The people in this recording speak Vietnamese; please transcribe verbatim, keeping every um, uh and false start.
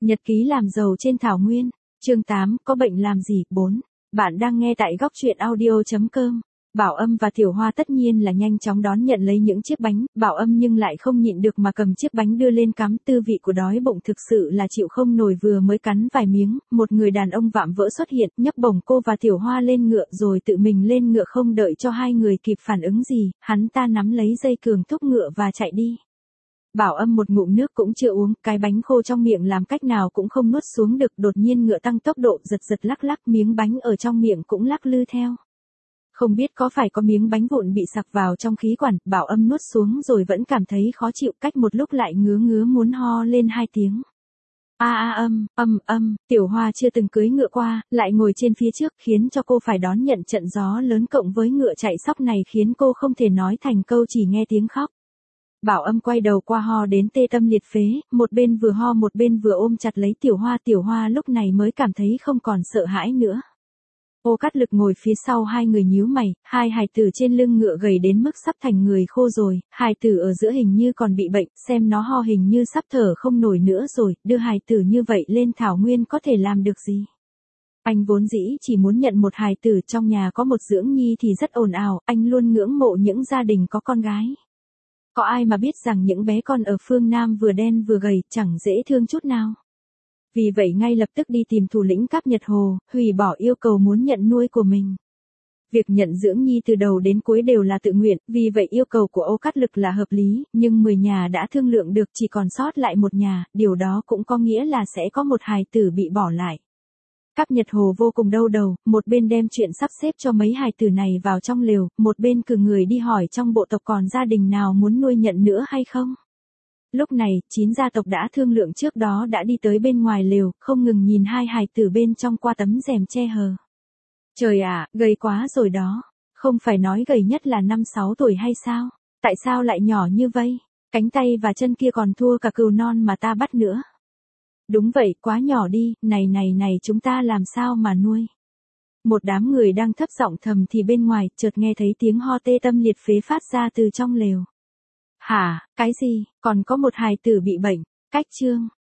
Nhật ký làm giàu trên thảo nguyên, chương tám, có bệnh làm gì, bốn. Bạn đang nghe tại góc truyện audio chấm com. Bảo Âm và Tiểu Hoa tất nhiên là nhanh chóng đón nhận lấy những chiếc bánh, Bảo Âm nhưng lại không nhịn được mà cầm chiếc bánh đưa lên cắm, tư vị của đói bụng thực sự là chịu không nổi, vừa mới cắn vài miếng, một người đàn ông vạm vỡ xuất hiện, nhấc bổng cô và Tiểu Hoa lên ngựa rồi tự mình lên ngựa, không đợi cho hai người kịp phản ứng gì, hắn ta nắm lấy dây cương thúc ngựa và chạy đi. Bảo Âm một ngụm nước cũng chưa uống, cái bánh khô trong miệng làm cách nào cũng không nuốt xuống được, đột nhiên ngựa tăng tốc độ, giật giật lắc lắc, miếng bánh ở trong miệng cũng lắc lư theo. Không biết có phải có miếng bánh vụn bị sặc vào trong khí quản, Bảo Âm nuốt xuống rồi vẫn cảm thấy khó chịu, cách một lúc lại ngứa ngứa muốn ho lên hai tiếng. A a âm, âm âm, Tiểu Hoa chưa từng cưỡi ngựa qua, lại ngồi trên phía trước, khiến cho cô phải đón nhận trận gió lớn cộng với ngựa chạy sóc này khiến cô không thể nói thành câu, chỉ nghe tiếng khóc. Bảo Âm quay đầu qua ho đến tê tâm liệt phế, một bên vừa ho một bên vừa ôm chặt lấy Tiểu Hoa, Tiểu Hoa lúc này mới cảm thấy không còn sợ hãi nữa. Ô Cát Lực ngồi phía sau hai người nhíu mày, hai hài tử trên lưng ngựa gầy đến mức sắp thành người khô rồi, hài tử ở giữa hình như còn bị bệnh, xem nó ho hình như sắp thở không nổi nữa rồi, đưa hài tử như vậy lên thảo nguyên có thể làm được gì. Anh vốn dĩ chỉ muốn nhận một hài tử, trong nhà có một dưỡng nhi thì rất ồn ào, anh luôn ngưỡng mộ những gia đình có con gái. Có ai mà biết rằng những bé con ở phương Nam vừa đen vừa gầy, chẳng dễ thương chút nào. Vì vậy ngay lập tức đi tìm thủ lĩnh Cáp Nhật Hồ, hủy bỏ yêu cầu muốn nhận nuôi của mình. Việc nhận dưỡng nhi từ đầu đến cuối đều là tự nguyện, vì vậy yêu cầu của Ô Cát Lực là hợp lý, nhưng mười nhà đã thương lượng được, chỉ còn sót lại một nhà, điều đó cũng có nghĩa là sẽ có một hài tử bị bỏ lại. Cáp Nhật Hồ vô cùng đau đầu, một bên đem chuyện sắp xếp cho mấy hài tử này vào trong lều, một bên cử người đi hỏi trong bộ tộc còn gia đình nào muốn nuôi nhận nữa hay không. Lúc này, chín gia tộc đã thương lượng trước đó đã đi tới bên ngoài lều, không ngừng nhìn hai hài tử bên trong qua tấm rèm che hờ. Trời ạ, gầy quá rồi đó, không phải nói gầy nhất là năm sáu tuổi hay sao, tại sao lại nhỏ như vậy, cánh tay và chân kia còn thua cả cừu non mà ta bắt nữa. Đúng vậy, quá nhỏ đi, này này này chúng ta làm sao mà nuôi. Một đám người đang thấp giọng thầm thì bên ngoài, chợt nghe thấy tiếng ho tê tâm liệt phế phát ra từ trong lều. Hả, cái gì, còn có một hài tử bị bệnh, cách chương.